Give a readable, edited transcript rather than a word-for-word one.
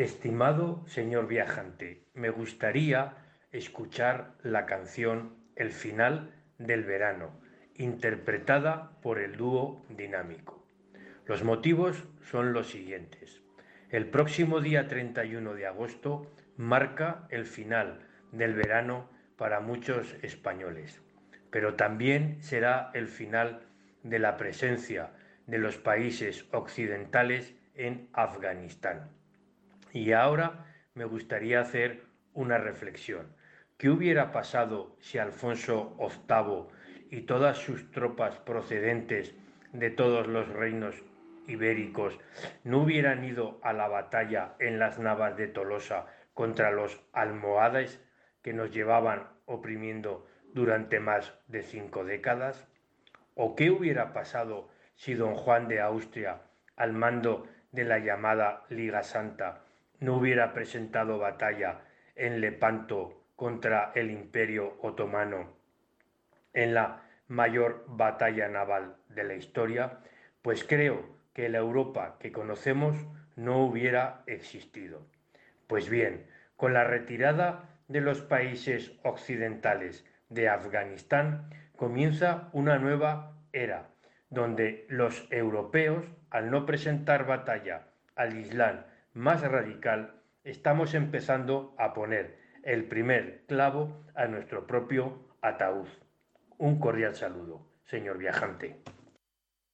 Estimado señor viajante, me gustaría escuchar la canción El final del verano, interpretada por el dúo Dinámico. Los motivos son los siguientes. El próximo día 31 de agosto marca el final del verano para muchos españoles, pero también será el final de la presencia de los países occidentales en Afganistán. Y ahora me gustaría hacer una reflexión. ¿Qué hubiera pasado si Alfonso VIII y todas sus tropas procedentes de todos los reinos ibéricos no hubieran ido a la batalla en las Navas de Tolosa contra los almohades que nos llevaban oprimiendo durante más de 5 décadas? ¿O qué hubiera pasado si don Juan de Austria, al mando de la llamada Liga Santa, no hubiera presentado batalla en Lepanto contra el Imperio Otomano en la mayor batalla naval de la historia? Pues creo que la Europa que conocemos no hubiera existido. Pues bien, con la retirada de los países occidentales de Afganistán comienza una nueva era, donde los europeos, al no presentar batalla al Islam más radical, estamos empezando a poner el primer clavo a nuestro propio ataúd. Un cordial saludo, señor viajante.